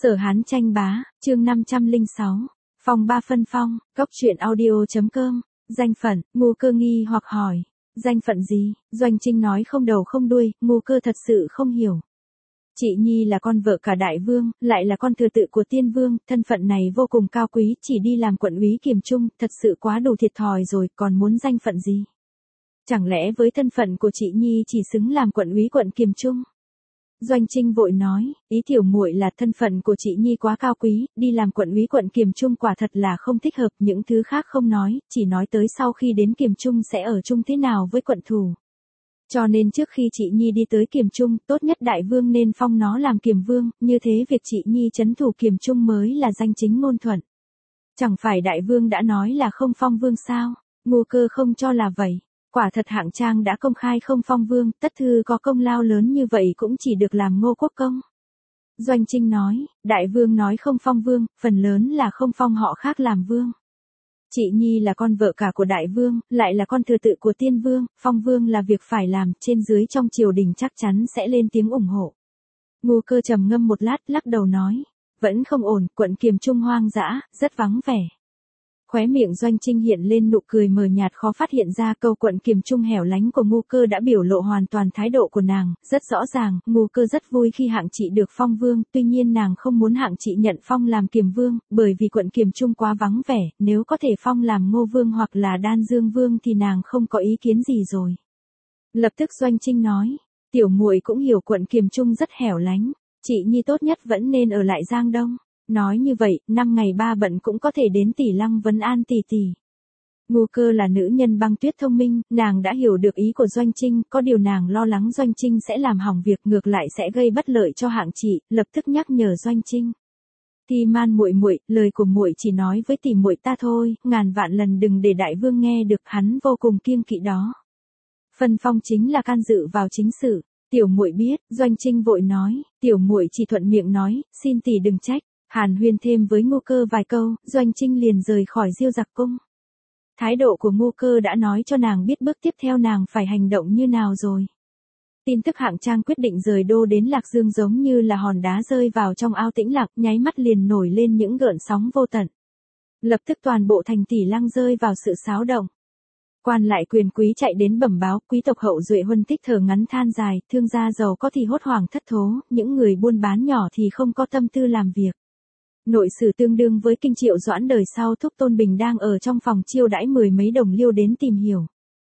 Sở Hán tranh bá, chương 506. Phòng 3 phân phong, góc truyện audio.com. Danh phận, Ngu Cơ nghi hoặc hỏi. Danh phận gì? Doanh Trinh nói không đầu không đuôi, Ngu Cơ thật sự không hiểu. Chị Nhi là con vợ cả đại vương, lại là con thừa tự của tiên vương, thân phận này vô cùng cao quý, chỉ đi làm quận úy kiềm trung, thật sự quá đủ thiệt thòi rồi, còn muốn danh phận gì? Chẳng lẽ với thân phận của chị Nhi chỉ xứng làm quận úy quận kiềm trung? Doanh Trinh vội nói, ý tiểu muội là thân phận của chị Nhi quá cao quý, đi làm quận úy quận kiềm trung quả thật là không thích hợp, những thứ khác không nói, chỉ nói tới sau khi đến kiềm trung sẽ ở chung thế nào với quận thủ. Cho nên trước khi chị Nhi đi tới kiềm trung, tốt nhất đại vương nên phong nó làm kiềm vương, như thế việc chị Nhi trấn thủ kiềm trung mới là danh chính ngôn thuận. Chẳng phải đại vương đã nói là không phong vương sao? Ngu Cơ không cho là vậy. Quả thật hạng trang đã công khai không phong vương, tất thư có công lao lớn như vậy cũng chỉ được làm Ngô Quốc công. Doanh Trinh nói, đại vương nói không phong vương, phần lớn là không phong họ khác làm vương. Chị Nhi là con vợ cả của đại vương, lại là con thừa tự của tiên vương, phong vương là việc phải làm, trên dưới trong triều đình chắc chắn sẽ lên tiếng ủng hộ. Ngu Cơ trầm ngâm một lát, lắc đầu nói, vẫn không ổn, quận kiềm trung hoang dã, rất vắng vẻ. Khóe miệng Doanh Trinh hiện lên nụ cười mờ nhạt khó phát hiện ra câu quận kiềm trung hẻo lánh của Ngu Cơ đã biểu lộ hoàn toàn thái độ của nàng, rất rõ ràng, Ngu Cơ rất vui khi hạng chị được phong vương, tuy nhiên nàng không muốn hạng chị nhận phong làm kiềm vương, bởi vì quận kiềm trung quá vắng vẻ, nếu có thể phong làm Ngô vương hoặc là Đan Dương vương thì nàng không có ý kiến gì rồi. Lập tức Doanh Trinh nói, tiểu muội cũng hiểu quận kiềm trung rất hẻo lánh, chị Nhi tốt nhất vẫn nên ở lại Giang Đông. Nói như vậy, 5 ngày 3 bận cũng có thể đến Tỷ Lăng vấn an tỷ tỷ. Ngu Cơ là nữ nhân băng tuyết thông minh, nàng đã hiểu được ý của Doanh Trinh, có điều nàng lo lắng Doanh Trinh sẽ làm hỏng việc ngược lại sẽ gây bất lợi cho hạng chị, lập tức nhắc nhở Doanh Trinh. Thi Man muội muội, lời của muội chỉ nói với tỷ muội ta thôi, ngàn vạn lần đừng để đại vương nghe được, hắn vô cùng kiêng kỵ đó. Phân phong chính là can dự vào chính sự, tiểu muội biết, Doanh Trinh vội nói, tiểu muội chỉ thuận miệng nói, xin tỷ đừng trách. Hàn huyên thêm với Ngu Cơ vài câu, Doanh Trinh liền rời khỏi Diêu Giặc cung. Thái độ của Ngu Cơ đã nói cho nàng biết bước tiếp theo nàng phải hành động như nào rồi. Tin tức hạng trang quyết định rời đô đến Lạc Dương giống như là hòn đá rơi vào trong ao tĩnh lặng, nháy mắt liền nổi lên những gợn sóng vô tận. Lập tức toàn bộ thành Tỷ Lăng rơi vào sự xáo động. Quan lại quyền quý chạy đến bẩm báo, quý tộc hậu duệ huân thích thở ngắn than dài, thương gia giàu có thì hốt hoảng thất thố, những người buôn bán nhỏ thì không có tâm tư làm việc. Nội sử tương đương với kinh Triệu Doãn đời sau Thúc Tôn Bình đang ở trong phòng chiêu đãi 10 mấy đồng liêu đến tìm hiểu.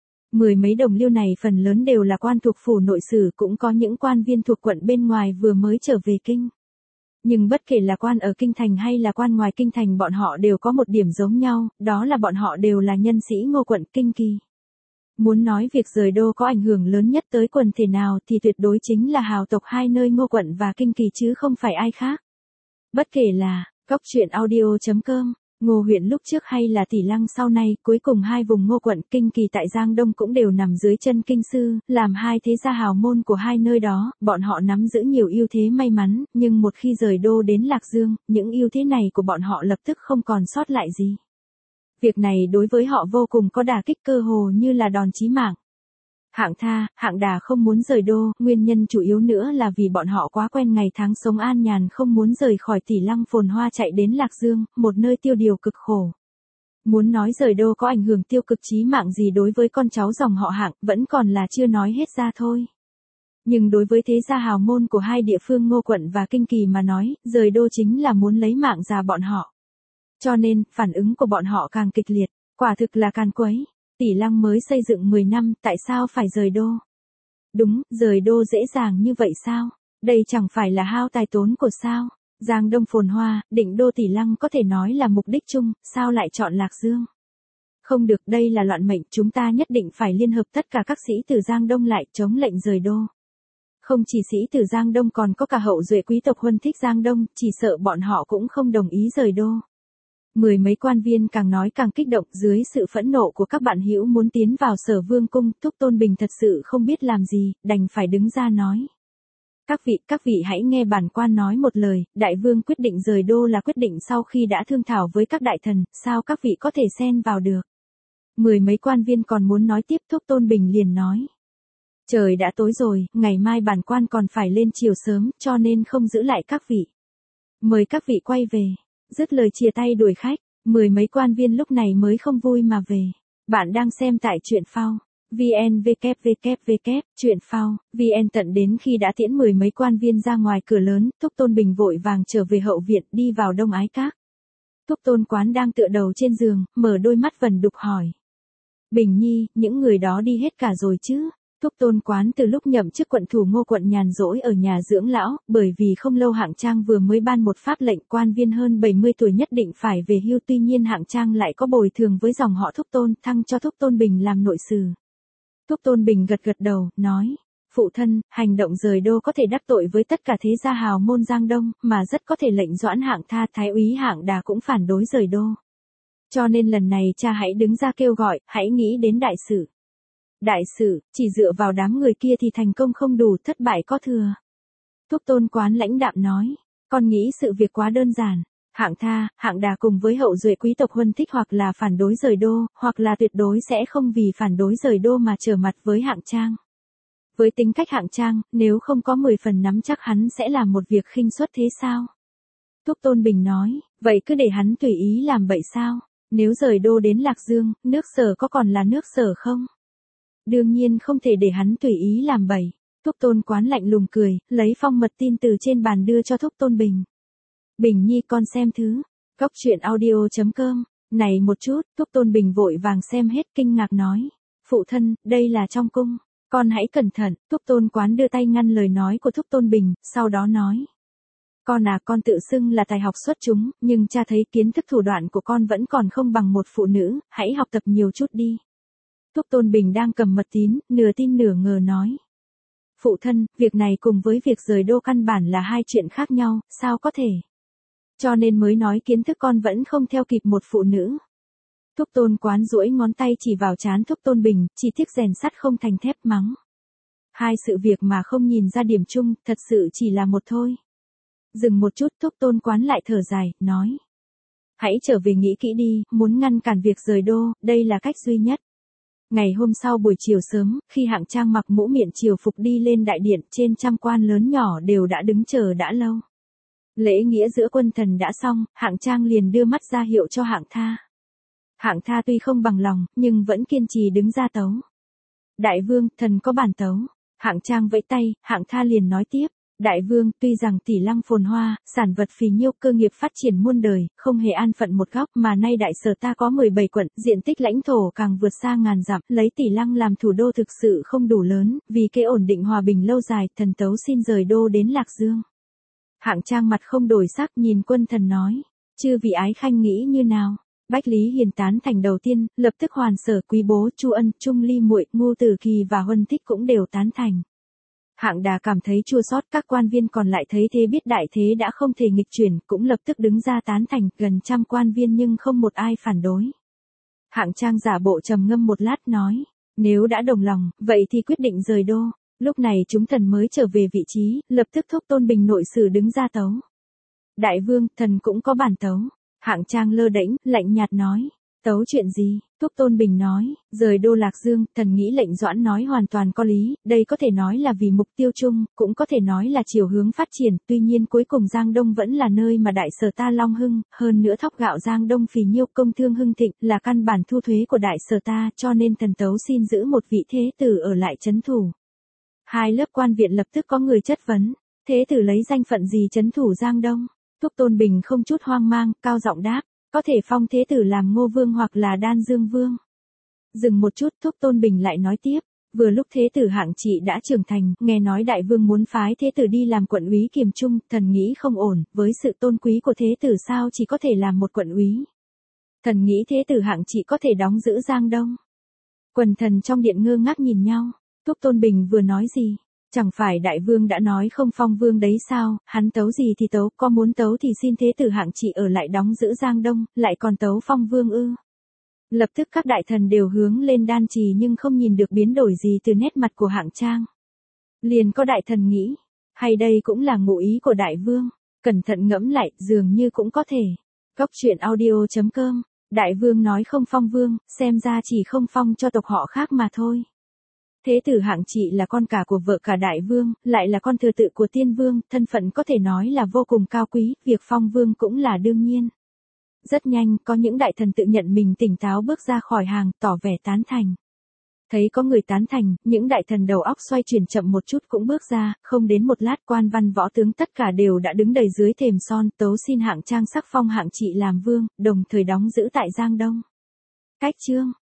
10 mấy đồng liêu này phần lớn đều là quan thuộc phủ nội sử, cũng có những quan viên thuộc quận bên ngoài vừa mới trở về kinh. Nhưng bất kể là quan ở kinh thành hay là quan ngoài kinh thành, bọn họ đều có một điểm giống nhau, đó là bọn họ đều là nhân sĩ Ngô quận Kinh Kỳ. Muốn nói việc rời đô có ảnh hưởng lớn nhất tới quần thể nào thì tuyệt đối chính là hào tộc hai nơi Ngô quận và Kinh Kỳ chứ không phải ai khác. Bất kể là, góc truyện audio.com, Ngô huyện lúc trước hay là Tỷ Lăng sau này, cuối cùng hai vùng Ngô quận Kinh Kỳ tại Giang Đông cũng đều nằm dưới chân kinh sư, làm hai thế gia hào môn của hai nơi đó, bọn họ nắm giữ nhiều ưu thế may mắn, nhưng một khi rời đô đến Lạc Dương, những ưu thế này của bọn họ lập tức không còn sót lại gì. Việc này đối với họ vô cùng có đả kích, cơ hồ như là đòn chí mạng. Hạng Đà không muốn rời đô, nguyên nhân chủ yếu nữa là vì bọn họ quá quen ngày tháng sống an nhàn, không muốn rời khỏi Tỷ Lăng phồn hoa chạy đến Lạc Dương, một nơi tiêu điều cực khổ. Muốn nói rời đô có ảnh hưởng tiêu cực chí mạng gì đối với con cháu dòng họ Hạng, vẫn còn là chưa nói hết ra thôi. Nhưng đối với thế gia hào môn của hai địa phương Ngô quận và Kinh Kỳ mà nói, rời đô chính là muốn lấy mạng già bọn họ. Cho nên, phản ứng của bọn họ càng kịch liệt, quả thực là càn quấy. Tỷ Lăng mới xây dựng 10 năm, tại sao phải rời đô? Đúng, rời đô dễ dàng như vậy sao? Đây chẳng phải là hao tài tốn của sao? Giang Đông phồn hoa, định đô Tỷ Lăng có thể nói là mục đích chung, sao lại chọn Lạc Dương? Không được, đây là loạn mệnh, chúng ta nhất định phải liên hợp tất cả các sĩ tử Giang Đông lại chống lệnh rời đô. Không chỉ sĩ tử Giang Đông còn có cả hậu duệ quý tộc huân thích Giang Đông, chỉ sợ bọn họ cũng không đồng ý rời đô. 10 mấy quan viên càng nói càng kích động, dưới sự phẫn nộ của các bạn hữu muốn tiến vào Sở Vương cung, Thúc Tôn Bình thật sự không biết làm gì, đành phải đứng ra nói. Các vị hãy nghe bản quan nói một lời, đại vương quyết định rời đô là quyết định sau khi đã thương thảo với các đại thần, sao các vị có thể xen vào được? 10 mấy quan viên còn muốn nói tiếp, Thúc Tôn Bình liền nói. Trời đã tối rồi, ngày mai bản quan còn phải lên chiều sớm, cho nên không giữ lại các vị. Mời các vị quay về. Dứt lời chia tay đuổi khách, mười mấy quan viên lúc này mới không vui mà về. Bạn đang xem tại truyện phao. VN www. Truyện phao, VN tận đến khi đã tiễn mười mấy quan viên ra ngoài cửa lớn, Thúc Tôn Bình vội vàng trở về hậu viện đi vào Đông Ái Các. Thúc Tôn Quán đang tựa đầu trên giường, mở đôi mắt vần đục hỏi. Bình Nhi, những người đó đi hết cả rồi chứ? Thúc Tôn Quán từ lúc nhậm chức quận thủ Ngô quận nhàn rỗi ở nhà dưỡng lão, bởi vì không lâu Hạng Trang vừa mới ban một pháp lệnh quan viên hơn 70 tuổi nhất định phải về hưu, tuy nhiên Hạng Trang lại có bồi thường với dòng họ Thúc Tôn, thăng cho Thúc Tôn Bình làm nội sử. Thúc Tôn Bình gật gật đầu, nói, phụ thân, hành động rời đô có thể đắc tội với tất cả thế gia hào môn Giang Đông, mà rất có thể lệnh doãn Hạng Tha, thái úy Hạng Đà cũng phản đối rời đô. Cho nên lần này cha hãy đứng ra kêu gọi, hãy nghĩ đến đại sự. Đại sự, chỉ dựa vào đám người kia thì thành công không đủ, thất bại có thừa. Thúc Tôn Quán lãnh đạm nói, con nghĩ sự việc quá đơn giản. Hạng Tha, Hạng Đà cùng với hậu duệ quý tộc Huân Thích hoặc là phản đối rời đô, hoặc là tuyệt đối sẽ không vì phản đối rời đô mà trở mặt với Hạng Trang. Với tính cách Hạng Trang, nếu không có 10 phần nắm chắc hắn sẽ làm một việc khinh suất thế sao? Thúc Tôn Bình nói, vậy cứ để hắn tùy ý làm bậy sao? Nếu rời đô đến Lạc Dương, nước Sở có còn là nước Sở không? Đương nhiên không thể để hắn tùy ý làm bậy. Thúc Tôn Quán lạnh lùng cười, lấy phong mật tin từ trên bàn đưa cho Thúc Tôn Bình. Bình Nhi con xem thứ. Góc truyện audio.com. Này một chút, Thúc Tôn Bình vội vàng xem hết kinh ngạc nói. Phụ thân, đây là trong cung. Con hãy cẩn thận. Thúc Tôn Quán đưa tay ngăn lời nói của Thúc Tôn Bình, sau đó nói. Con tự xưng là tài học xuất chúng, nhưng cha thấy kiến thức thủ đoạn của con vẫn còn không bằng một phụ nữ, hãy học tập nhiều chút đi. Thúc Tôn Bình đang cầm mật tín, nửa tin nửa ngờ nói. Phụ thân, việc này cùng với việc rời đô căn bản là hai chuyện khác nhau, sao có thể? Cho nên mới nói kiến thức con vẫn không theo kịp một phụ nữ. Thúc Tôn Quán duỗi ngón tay chỉ vào trán Thúc Tôn Bình, chỉ tiếc rèn sắt không thành thép mắng. Hai sự việc mà không nhìn ra điểm chung, thật sự chỉ là một thôi. Dừng một chút, Thúc Tôn Quán lại thở dài, nói. Hãy trở về nghĩ kỹ đi, muốn ngăn cản việc rời đô, đây là cách duy nhất. Ngày hôm sau buổi chiều sớm, khi Hạng Trang mặc mũ miện triều phục đi lên đại điện, trên trăm quan lớn nhỏ đều đã đứng chờ đã lâu. Lễ nghĩa giữa quân thần đã xong, Hạng Trang liền đưa mắt ra hiệu cho Hạng Tha. Hạng Tha tuy không bằng lòng, nhưng vẫn kiên trì đứng ra tấu. Đại vương, thần có bản tấu. Hạng Trang vẫy tay, Hạng Tha liền nói tiếp. Đại vương, tuy rằng tỷ lăng phồn hoa, sản vật phì nhiêu, cơ nghiệp phát triển muôn đời, không hề an phận một góc, mà nay đại sở ta có 17 quận, diện tích lãnh thổ càng vượt xa ngàn dặm, lấy tỷ lăng làm thủ đô thực sự không đủ lớn, vì kế ổn định hòa bình lâu dài, thần tấu xin rời đô đến Lạc Dương. Hạng Trang mặt không đổi sắc nhìn quân thần nói, chư vị ái khanh nghĩ như nào? Bách Lý Hiền tán thành đầu tiên, lập tức Hoàn Sở, Quý Bố, Chu Ân, Trung Ly Muội, Ngô Tử Kỳ và Huân Thích cũng đều tán thành. Hạng Đà cảm thấy chua xót, các quan viên còn lại thấy thế biết đại thế đã không thể nghịch chuyển, cũng lập tức đứng ra tán thành, gần trăm quan viên nhưng không một ai phản đối. Hạng Trang giả bộ trầm ngâm một lát nói, nếu đã đồng lòng, vậy thì quyết định rời đô. Lúc này chúng thần mới trở về vị trí, lập tức Thúc Tôn Bình nội sử đứng ra tấu. Đại vương, thần cũng có bản tấu. Hạng Trang lơ đễnh, lạnh nhạt nói. Tấu chuyện gì? Thúc Tôn Bình nói, rời đô Lạc Dương, thần nghĩ lệnh doãn nói hoàn toàn có lý, đây có thể nói là vì mục tiêu chung, cũng có thể nói là chiều hướng phát triển, tuy nhiên cuối cùng Giang Đông vẫn là nơi mà đại sở ta long hưng, hơn nữa thóc gạo Giang Đông phì nhiêu, công thương hưng thịnh, là căn bản thu thuế của đại sở ta, cho nên thần tấu xin giữ một vị thế tử ở lại trấn thủ. Hai lớp quan viện lập tức có người chất vấn, thế tử lấy danh phận gì trấn thủ Giang Đông? Thúc Tôn Bình không chút hoang mang, cao giọng đáp. Có thể phong thế tử làm Ngô Vương hoặc là Đan Dương Vương. Dừng một chút, Thúc Tôn Bình lại nói tiếp, vừa lúc thế tử Hạng Trị đã trưởng thành, nghe nói đại vương muốn phái thế tử đi làm quận úy kiềm trung, thần nghĩ không ổn, với sự tôn quý của thế tử sao chỉ có thể làm một quận úy. Thần nghĩ thế tử Hạng Trị có thể đóng giữ Giang Đông. Quần thần trong điện ngơ ngác nhìn nhau, Thúc Tôn Bình vừa nói gì? Chẳng phải đại vương đã nói không phong vương đấy sao, hắn tấu gì thì tấu, có muốn tấu thì xin thế tử Hạng Trị ở lại đóng giữ Giang Đông, lại còn tấu phong vương ư. Lập tức các đại thần đều hướng lên đan trì nhưng không nhìn được biến đổi gì từ nét mặt của Hạng Trang. Liền có đại thần nghĩ, hay đây cũng là ngụ ý của đại vương, cẩn thận ngẫm lại, dường như cũng có thể. Góc truyện audio.com, đại vương nói không phong vương, xem ra chỉ không phong cho tộc họ khác mà thôi. Thế tử hạng trị là con cả của vợ cả đại vương, lại là con thừa tự của tiên vương, thân phận có thể nói là vô cùng cao quý, việc phong vương cũng là đương nhiên. Rất nhanh, có những đại thần tự nhận mình tỉnh táo bước ra khỏi hàng, tỏ vẻ tán thành. Thấy có người tán thành, những đại thần đầu óc xoay chuyển chậm một chút cũng bước ra, không đến một lát quan văn võ tướng tất cả đều đã đứng đầy dưới thềm son, tấu xin hạng trang sắc phong hạng trị làm vương, đồng thời đóng giữ tại Giang Đông. Cách chương